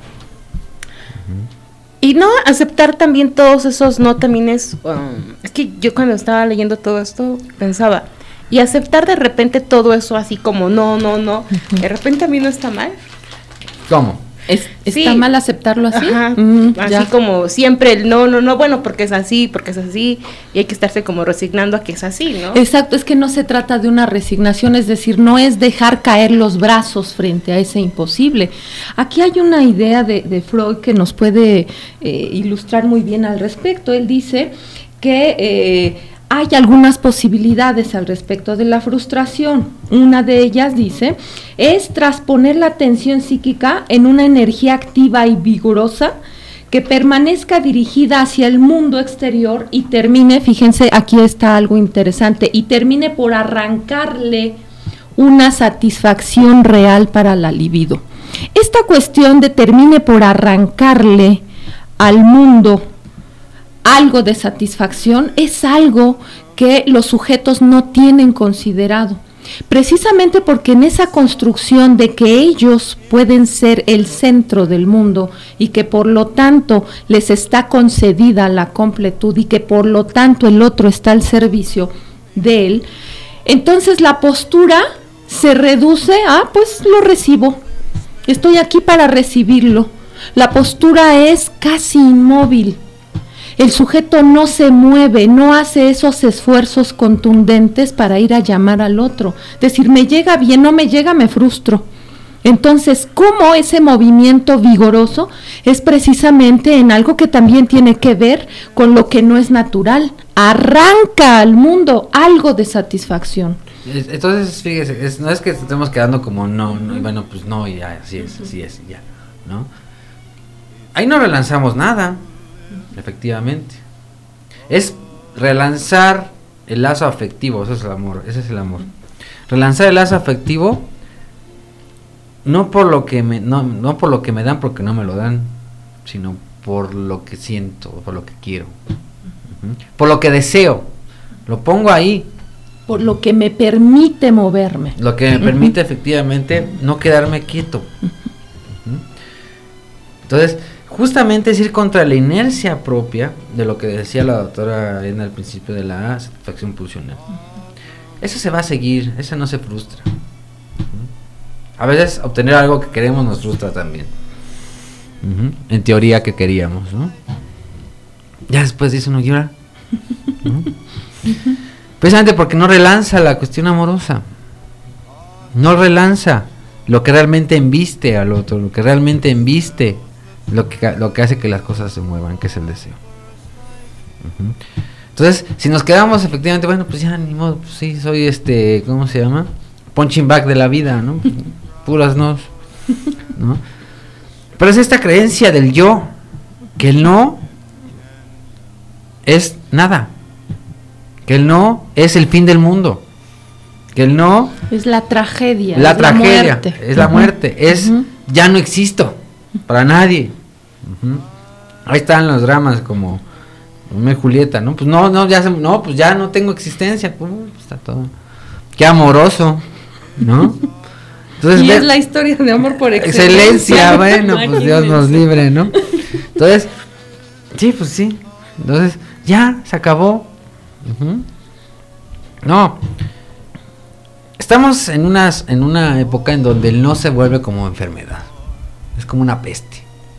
Y no aceptar también todos esos no también es, um, es que yo cuando estaba leyendo todo esto pensaba, y aceptar de repente todo eso así como no, no, no, uh-huh. de repente a mí no está mal. ¿Cómo? ¿Es, ¿Está sí. mal aceptarlo así? Ajá, mm, así ya. como siempre el no, no, no, bueno, porque es así, porque es así, y hay que estarse como resignando a que es así, ¿no? Exacto, es que no se trata de una resignación, es decir, no es dejar caer los brazos frente a ese imposible. Aquí hay una idea de, de Freud que nos puede eh, ilustrar muy bien al respecto. Él dice que eh, hay algunas posibilidades al respecto de la frustración. Una de ellas, dice, es trasponer la tensión psíquica en una energía activa y vigorosa que permanezca dirigida hacia el mundo exterior y termine, fíjense, aquí está algo interesante, y termine por arrancarle una satisfacción real para la libido. Esta cuestión de termine por arrancarle al mundo algo de satisfacción es algo que los sujetos no tienen considerado. Precisamente porque en esa construcción de que ellos pueden ser el centro del mundo y que por lo tanto les está concedida la completud y que por lo tanto el otro está al servicio de él, entonces la postura se reduce a, pues lo recibo, estoy aquí para recibirlo. La postura es casi inmóvil. El sujeto no se mueve, no hace esos esfuerzos contundentes para ir a llamar al otro. Decir, me llega bien, no me llega, me frustro. Entonces, ¿cómo ese movimiento vigoroso es precisamente en algo que también tiene que ver con lo que no es natural? Arranca al mundo algo de satisfacción. Entonces, fíjese, es, no es que estemos quedando como no, no, y bueno, pues no, y ya, así es, así es, ya, ¿no? Ahí no relanzamos nada. Efectivamente, es relanzar el lazo afectivo, eso es el amor, ese es el amor. Relanzar el lazo afectivo, no por lo que me, no, no por lo que me dan, porque no me lo dan, sino por lo que siento, por lo que quiero, uh-huh. por lo que deseo, lo pongo ahí. Por lo que me permite moverme. Lo que me permite efectivamente no quedarme quieto. Uh-huh. Entonces, justamente es ir contra la inercia propia de lo que decía la doctora Elena al principio de la satisfacción pulsional. Eso se va a seguir, eso no se frustra. A veces obtener algo que queremos nos frustra también. Uh-huh. En teoría que queríamos, ¿no? Ya después dice uno, llora. ¿No? Precisamente porque no relanza la cuestión amorosa. No relanza lo que realmente embiste al otro, lo que realmente embiste Lo que, lo que hace que las cosas se muevan, que es el deseo. Uh-huh. Entonces, si nos quedamos efectivamente, bueno, pues ya ni modo, pues sí, soy este, ¿cómo se llama? Punching bag de la vida, ¿no? Puras nos, ¿no? Pero es esta creencia del yo, que el no es nada, que el no es el fin del mundo, que el no es la tragedia, la es tragedia, la muerte. es la muerte, uh-huh. es uh-huh. ya no existo. Para nadie. Uh-huh. Ahí están los dramas como Romeo y Julieta, ¿no? Pues no, no, ya se, no, pues ya no tengo existencia. Uh, está todo. Qué amoroso, ¿no? Entonces, y ve, es la historia de amor por excelencia. Excelencia, bueno, pues Dios nos libre, ¿no? Entonces, sí, pues sí. Entonces, ya se acabó. Uh-huh. No. Estamos en unas, en una época en donde el no se vuelve como enfermedad. Es como una peste.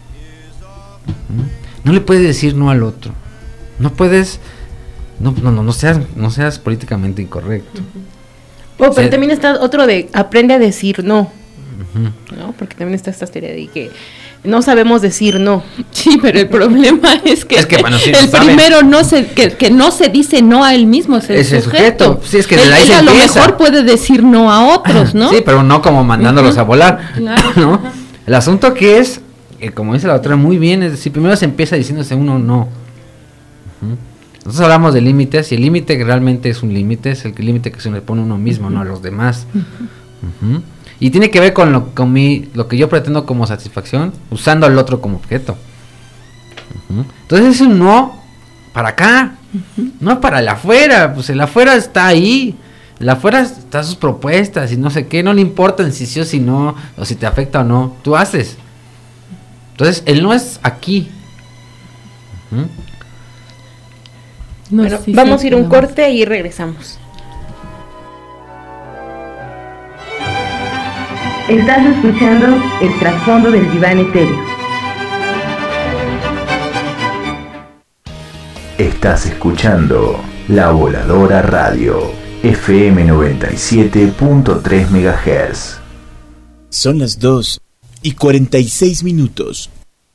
No le puedes decir no al otro. No puedes, no, no, no, no seas, no seas políticamente incorrecto. Oh, pero o sea, también está otro de aprende a decir no, uh-huh. ¿no? Porque también está esta teoría de que no sabemos decir no. Sí, pero el problema es que, es que bueno, sí, el primero no se, que, que no se dice no a él mismo, es el, es el sujeto. sujeto. Sí, es que él, de ahí él se a empieza. Lo mejor puede decir no a otros, ¿no? Sí, pero no como mandándolos uh-huh. a volar, claro. ¿no? El asunto que es, eh, como dice la otra muy bien, es decir, primero se empieza diciéndose uno no. Uh-huh. Nosotros hablamos de límites, y el límite que realmente es un límite, es el límite que se le pone uno mismo, uh-huh. no a los demás. Uh-huh. Uh-huh. Y tiene que ver con lo, con mi, lo que yo pretendo como satisfacción, usando al otro como objeto. Uh-huh. Entonces es un no para acá, uh-huh. no para el afuera, pues el afuera está ahí. El afuera están sus propuestas y no sé qué, no le importan si sí o si no, o si te afecta o no, tú haces. Entonces, el no es aquí. Uh-huh. No, bueno, sí, vamos sí, a ir a un corte y regresamos. Estás escuchando el trasfondo del diván etéreo. Estás escuchando La Voladora Radio. F M noventa y siete punto tres megahertz. Son las dos y cuarenta y seis minutos.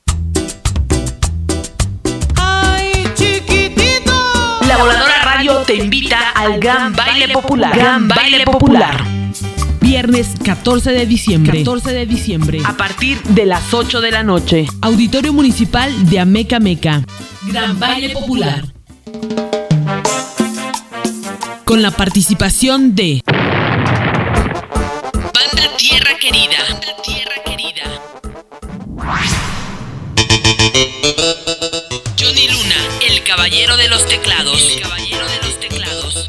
¡Ay, chiquitito! La Voladora Radio te invita al Gran Baile Popular. Gran Baile Popular. Viernes catorce de diciembre. catorce de diciembre. A partir de las ocho de la noche. Auditorio Municipal de Ameca Meca. Gran Baile Popular. Con la participación de Banda Tierra Querida. Banda Tierra Querida. Johnny Luna, el caballero de los teclados. El caballero de los teclados. pesos.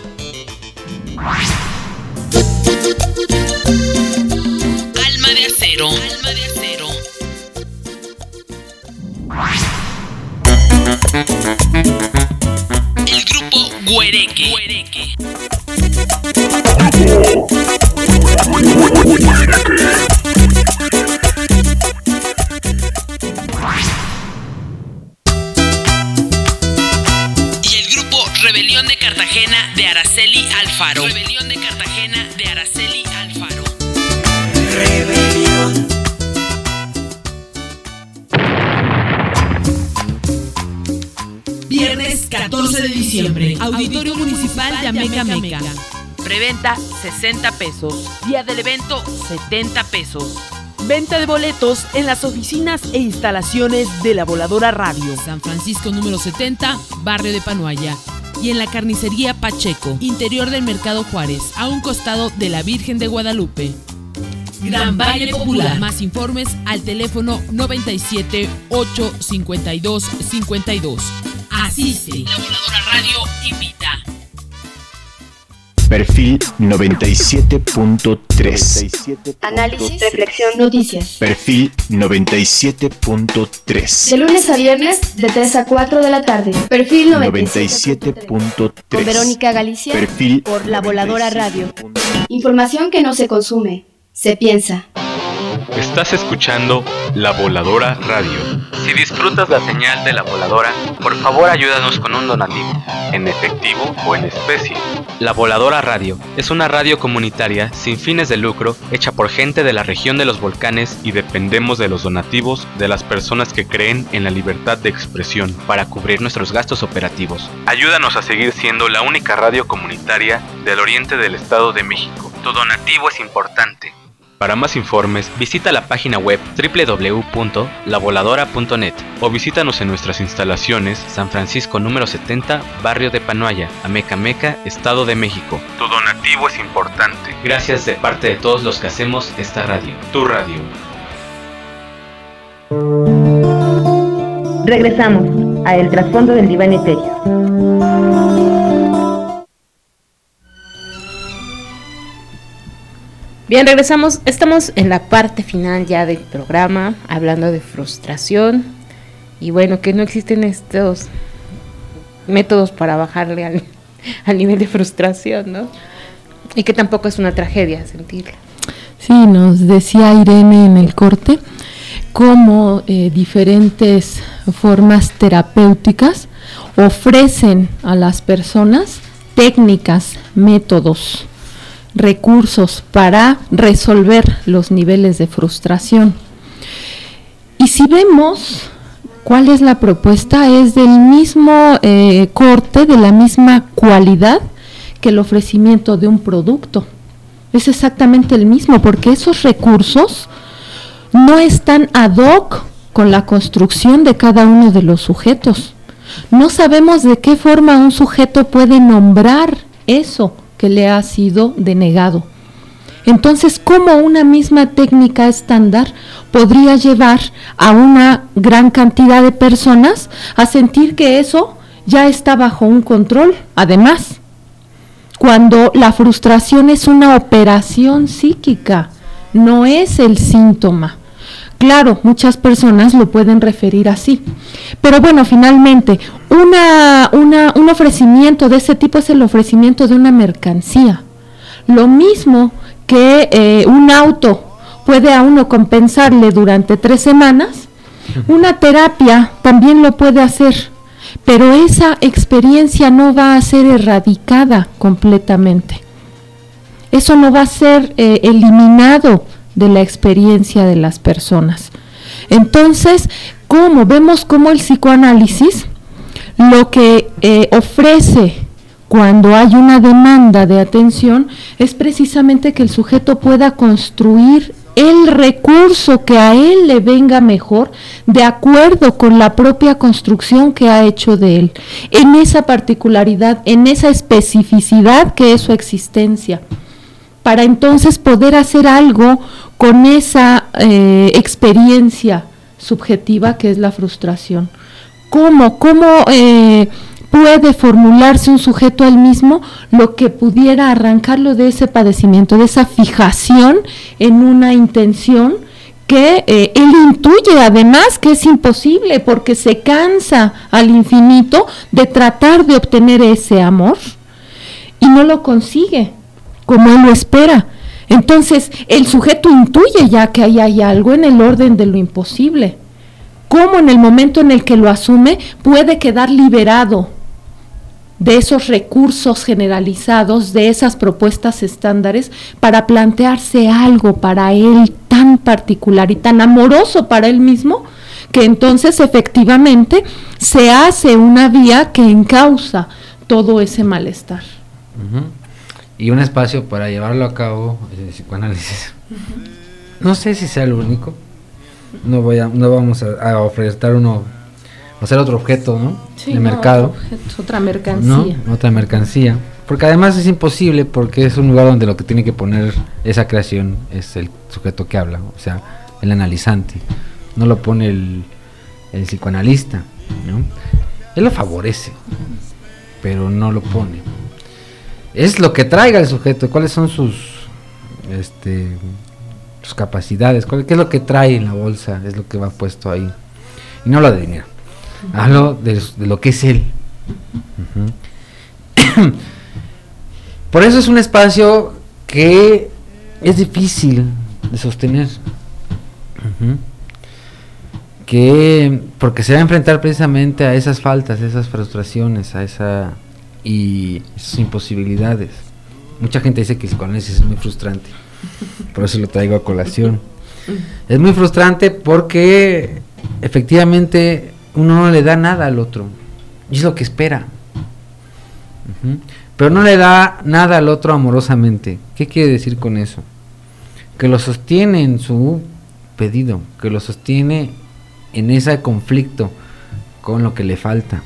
Alma de acero. Alma de acero. El grupo Güereque. Güereque. Y el grupo Rebelión de Cartagena de Araceli Alfaro. Rebelión de Cartagena de Araceli Alfaro. Rebelión. Viernes catorce de diciembre, Auditorio Municipal de Ameca Meca. Preventa sesenta pesos. Día del evento setenta pesos. Venta de boletos en las oficinas e instalaciones de La Voladora Radio. San Francisco número setenta, Barrio de Panoaya. Y en la Carnicería Pacheco, interior del Mercado Juárez, a un costado de la Virgen de Guadalupe. Gran Baile Popular. Más informes al teléfono noventa y siete, ocho cincuenta y dos, cincuenta y dos. Asiste. La Voladora Radio invita. Perfil noventa y siete punto tres. Análisis, reflexión, noticias. Perfil noventa y siete punto tres. De lunes a viernes, de tres a cuatro de la tarde. Perfil noventa y siete punto tres. Con Verónica Galicia. Perfil por La Voladora Radio. Información que no se consume, se piensa. Estás escuchando La Voladora Radio. Si disfrutas la señal de La Voladora, por favor ayúdanos con un donativo, en efectivo o en especie. La Voladora Radio es una radio comunitaria sin fines de lucro hecha por gente de la región de los volcanes y dependemos de los donativos de las personas que creen en la libertad de expresión para cubrir nuestros gastos operativos. Ayúdanos a seguir siendo la única radio comunitaria del oriente del Estado de México. Tu donativo es importante. Para más informes, visita la página web doble u doble u doble u punto la voladora punto net o visítanos en nuestras instalaciones San Francisco número setenta, Barrio de Panoaya, Ameca Meca, Estado de México. Tu donativo es importante. Gracias de parte de todos los que hacemos esta radio. Tu radio. Regresamos a El Trasfondo del Diván Etéreo. Bien, regresamos. Estamos en la parte final ya del programa, hablando de frustración. Y bueno, que no existen estos métodos para bajarle al, al nivel de frustración, ¿no? Y que tampoco es una tragedia sentirla. Sí, nos decía Irene en el corte cómo eh, diferentes formas terapéuticas ofrecen a las personas técnicas, métodos, recursos para resolver los niveles de frustración. Y si vemos cuál es la propuesta, es del mismo eh, corte, de la misma cualidad que el ofrecimiento de un producto. Es exactamente el mismo, porque esos recursos no están ad hoc con la construcción de cada uno de los sujetos. No sabemos de qué forma un sujeto puede nombrar eso que le ha sido denegado. Entonces, ¿cómo una misma técnica estándar podría llevar a una gran cantidad de personas a sentir que eso ya está bajo un control? Además, cuando la frustración es una operación psíquica, no es el síntoma. Claro, muchas personas lo pueden referir así, pero bueno, finalmente, una, una, un ofrecimiento de ese tipo es el ofrecimiento de una mercancía. Lo mismo que eh, un auto puede a uno compensarle durante tres semanas, una terapia también lo puede hacer, pero esa experiencia no va a ser erradicada completamente. Eso no va a ser eh, eliminado de la experiencia de las personas. Entonces, ¿cómo? Vemos cómo el psicoanálisis lo que eh, ofrece cuando hay una demanda de atención es precisamente que el sujeto pueda construir el recurso que a él le venga mejor de acuerdo con la propia construcción que ha hecho de él, en esa particularidad, en esa especificidad que es su existencia, para entonces poder hacer algo con esa eh, experiencia subjetiva que es la frustración. ¿Cómo? ¿Cómo eh, puede formularse un sujeto al mismo lo que pudiera arrancarlo de ese padecimiento, de esa fijación en una intención que eh, él intuye además que es imposible, porque se cansa al infinito de tratar de obtener ese amor y no lo consigue como él lo espera. Entonces el sujeto intuye ya que ahí hay algo en el orden de lo imposible. Cómo en el momento en el que lo asume puede quedar liberado de esos recursos generalizados, de esas propuestas estándares, para plantearse algo para él tan particular y tan amoroso para él mismo, que entonces efectivamente se hace una vía que encausa todo ese malestar. Uh-huh. Y un espacio para llevarlo a cabo, el psicoanálisis. Uh-huh. No sé si sea el único, no voy a, no vamos a, a ofrecer uno, a hacer otro objeto, ¿no? Sí, de no, mercado. Otro objeto, otra mercancía. ¿No? Otra mercancía. Porque además es imposible, porque es un lugar donde lo que tiene que poner esa creación es el sujeto que habla, o sea, el analizante. No lo pone el, el psicoanalista, ¿no? Él lo favorece, pero no lo pone. Es lo que traiga el sujeto, cuáles son sus, este, sus capacidades, cuál, qué es lo que trae en la bolsa, es lo que va puesto ahí. Y no lo de dinero, hablo de, de lo que es él. Uh-huh. Por eso es un espacio que es difícil de sostener, uh-huh. que porque se va a enfrentar precisamente a esas faltas, a esas frustraciones, a esa y esas imposibilidades. Mucha gente dice que el psicoanálisis es muy frustrante, por eso lo traigo a colación. Es muy frustrante porque efectivamente uno no le da nada al otro, y es lo que espera, uh-huh. pero no le da nada al otro amorosamente. ¿Qué quiere decir con eso? Que lo sostiene en su pedido, que lo sostiene en ese conflicto con lo que le falta,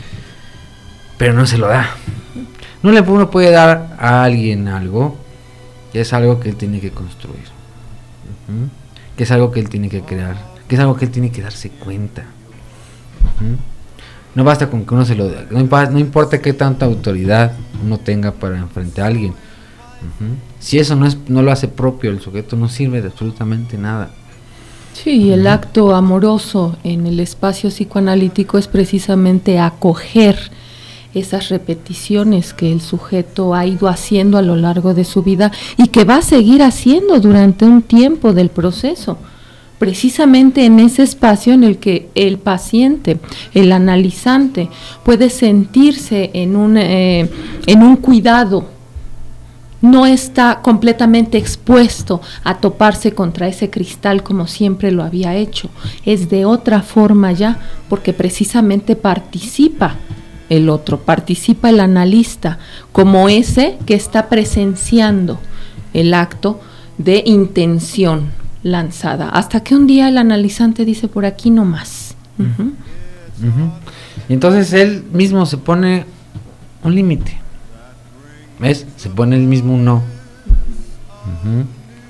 pero no se lo da. No le uno puede dar a alguien algo que es algo que él tiene que construir, uh-huh. que es algo que él tiene que crear, que es algo que él tiene que darse cuenta. Uh-huh. No basta con que uno se lo dé, no, impa- no importa qué tanta autoridad uno tenga para enfrentar a alguien. Uh-huh. Si eso no es, no lo hace propio el sujeto, no sirve de absolutamente nada. Sí, el acto amoroso en el espacio psicoanalítico es precisamente acoger esas repeticiones que el sujeto ha ido haciendo a lo largo de su vida y que va a seguir haciendo durante un tiempo del proceso, precisamente en ese espacio en el que el paciente, el analizante, puede sentirse en un, eh, en un cuidado. No está completamente expuesto a toparse contra ese cristal como siempre lo había hecho. Es de otra forma ya, porque precisamente participa el otro, participa el analista, como ese que está presenciando el acto de intención lanzada. Hasta que un día el analizante dice, por aquí no más. Uh-huh. Uh-huh. Y entonces él mismo se pone un límite. ¿Ves? Se pone el mismo un no. Uh-huh.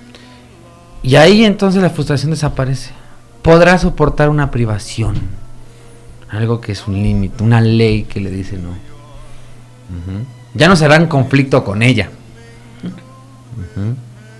Y ahí entonces la frustración desaparece. Podrá soportar una privación, algo que es un límite, una ley que le dice no. Uh-huh. Ya no será en conflicto con ella. Uh-huh.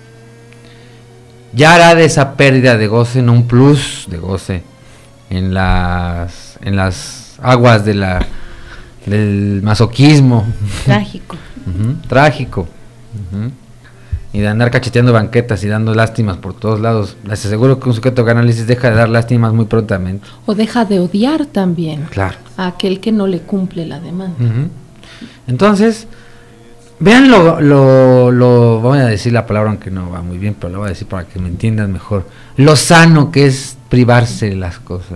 Ya hará de esa pérdida de goce no un plus de goce en las en las aguas de la del masoquismo trágico. Uh-huh, trágico. Uh-huh. Y de andar cacheteando banquetas y dando lástimas por todos lados. Les aseguro que un sujeto de análisis deja de dar lástimas muy prontamente. O deja de odiar también, claro, a aquel que no le cumple la demanda. Uh-huh. Entonces, vean lo, lo, lo, voy a decir la palabra aunque no va muy bien, pero lo voy a decir para que me entiendan mejor. Lo sano que es privarse de las cosas.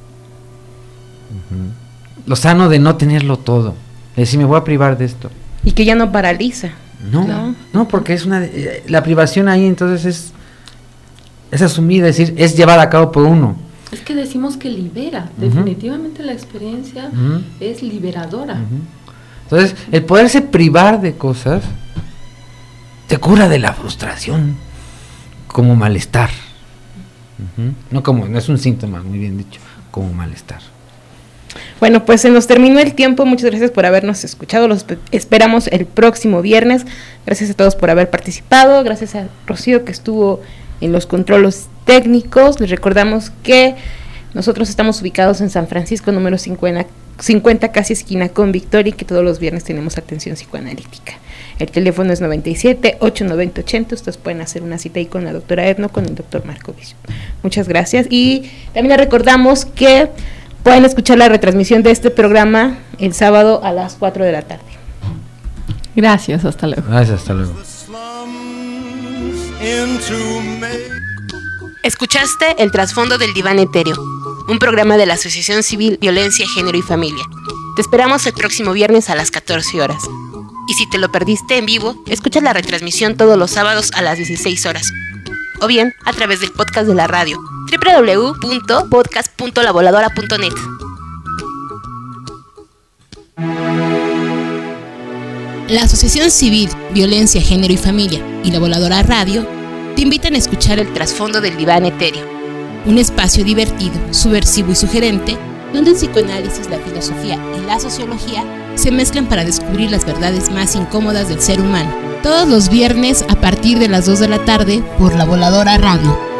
Uh-huh. Lo sano de no tenerlo todo. Es decir, me voy a privar de esto. Y que ya no paraliza. No, no, no, porque es una, la privación ahí entonces es, es asumida, es decir, es llevada a cabo por uno. Es que decimos que libera, uh-huh. definitivamente la experiencia uh-huh. es liberadora. Uh-huh. Entonces, el poderse privar de cosas te cura de la frustración como malestar. Uh-huh. No como, no es un síntoma, muy bien dicho, como malestar. Bueno, pues se nos terminó el tiempo. Muchas gracias por habernos escuchado. Los esperamos el próximo viernes. Gracias a todos por haber participado. Gracias a Rocío, que estuvo en los controles técnicos. Les recordamos que nosotros estamos ubicados en San Francisco, número cincuenta, cincuenta casi esquina con Victoria, y que todos los viernes tenemos atención psicoanalítica. El teléfono es noventa y siete, ocho noventa, ochenta. Ustedes pueden hacer una cita ahí con la doctora Edno, con el doctor Marco Vicio. Muchas gracias. Y también les recordamos que pueden escuchar la retransmisión de este programa el sábado a las cuatro de la tarde. Gracias, hasta luego. Gracias, hasta luego. Escuchaste El Trasfondo del Diván Etéreo, un programa de la Asociación Civil Violencia, Género y Familia. Te esperamos el próximo viernes a las catorce horas. Y si te lo perdiste en vivo, escucha la retransmisión todos los sábados a las dieciséis horas. O bien, a través del podcast de la radio, doble u doble u doble u punto podcast punto la voladora punto net. La Asociación Civil Violencia, Género y Familia y La Voladora Radio te invitan a escuchar El Trasfondo del Diván Etéreo, un espacio divertido, subversivo y sugerente, donde el psicoanálisis, la filosofía y la sociología se mezclan para descubrir las verdades más incómodas del ser humano. Todos los viernes a partir de las dos de la tarde por La Voladora Radio.